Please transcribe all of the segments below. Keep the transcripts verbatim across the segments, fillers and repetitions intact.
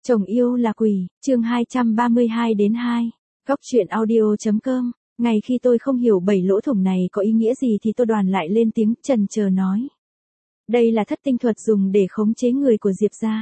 Chồng yêu là quỷ, chương hai trăm ba mươi hai đến hai. Góc truyện audio.com. Ngày khi tôi không hiểu bảy lỗ thủng này có ý nghĩa gì thì tôi đoàn lại lên tiếng chần chờ nói. Đây là thất tinh thuật dùng để khống chế người của Diệp gia.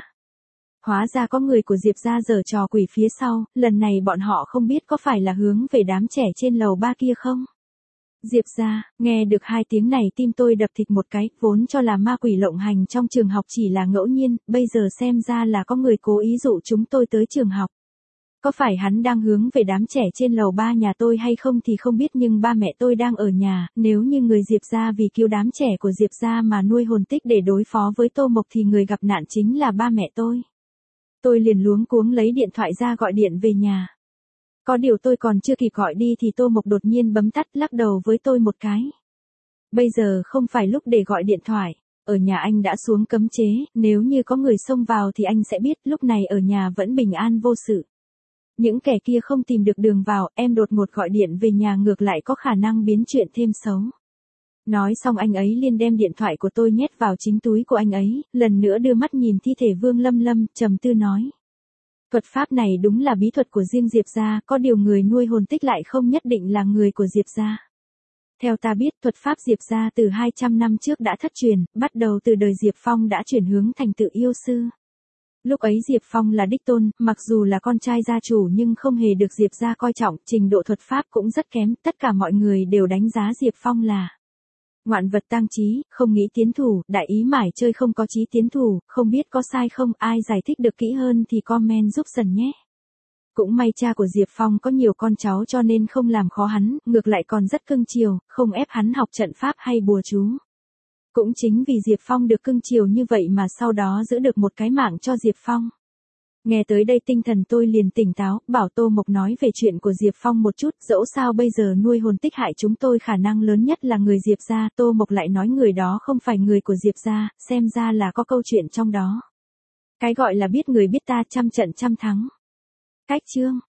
Hóa ra có người của Diệp gia giở trò quỷ phía sau, lần này bọn họ không biết có phải là hướng về đám trẻ trên lầu ba kia không? Diệp gia, nghe được hai tiếng này tim tôi đập thịt một cái, vốn cho là ma quỷ lộng hành trong trường học chỉ là ngẫu nhiên, bây giờ xem ra là có người cố ý dụ chúng tôi tới trường học. Có phải hắn đang hướng về đám trẻ trên lầu ba nhà tôi hay không thì không biết, nhưng ba mẹ tôi đang ở nhà, nếu như người Diệp gia vì cứu đám trẻ của Diệp gia mà nuôi hồn tích để đối phó với Tô Mộc thì người gặp nạn chính là ba mẹ tôi. Tôi liền luống cuống lấy điện thoại ra gọi điện về nhà. Có điều tôi còn chưa kịp gọi đi thì Tô Mộc đột nhiên bấm tắt, lắc đầu với tôi một cái. Bây giờ không phải lúc để gọi điện thoại, ở nhà anh đã xuống cấm chế, nếu như có người xông vào thì anh sẽ biết, lúc này ở nhà vẫn bình an vô sự. Những kẻ kia không tìm được đường vào, em đột ngột gọi điện về nhà ngược lại có khả năng biến chuyện thêm xấu. Nói xong anh ấy liền đem điện thoại của tôi nhét vào chính túi của anh ấy, lần nữa đưa mắt nhìn thi thể Vương Lâm Lâm, trầm tư nói. Thuật pháp này đúng là bí thuật của riêng Diệp gia, có điều người nuôi hồn tích lại không nhất định là người của Diệp gia. Theo ta biết, thuật pháp Diệp gia từ hai trăm năm trước đã thất truyền, bắt đầu từ đời Diệp Phong đã chuyển hướng thành tự yêu sư. Lúc ấy Diệp Phong là đích tôn, mặc dù là con trai gia chủ nhưng không hề được Diệp gia coi trọng, trình độ thuật pháp cũng rất kém, tất cả mọi người đều đánh giá Diệp Phong là ngoạn vật tang trí, không nghĩ tiến thủ, đại ý mải chơi không có chí tiến thủ, không biết có sai không, ai giải thích được kỹ hơn thì comment giúp dần nhé. Cũng may cha của Diệp Phong có nhiều con cháu cho nên không làm khó hắn, ngược lại còn rất cưng chiều, không ép hắn học trận pháp hay bùa chú. Cũng chính vì Diệp Phong được cưng chiều như vậy mà sau đó giữ được một cái mạng cho Diệp Phong. Nghe tới đây tinh thần tôi liền tỉnh táo, bảo Tô Mộc nói về chuyện của Diệp Phong một chút, dẫu sao bây giờ nuôi hồn tích hại chúng tôi khả năng lớn nhất là người Diệp gia, Tô Mộc lại nói người đó không phải người của Diệp gia, xem ra là có câu chuyện trong đó. Cái gọi là biết người biết ta trăm trận trăm thắng. Cách chương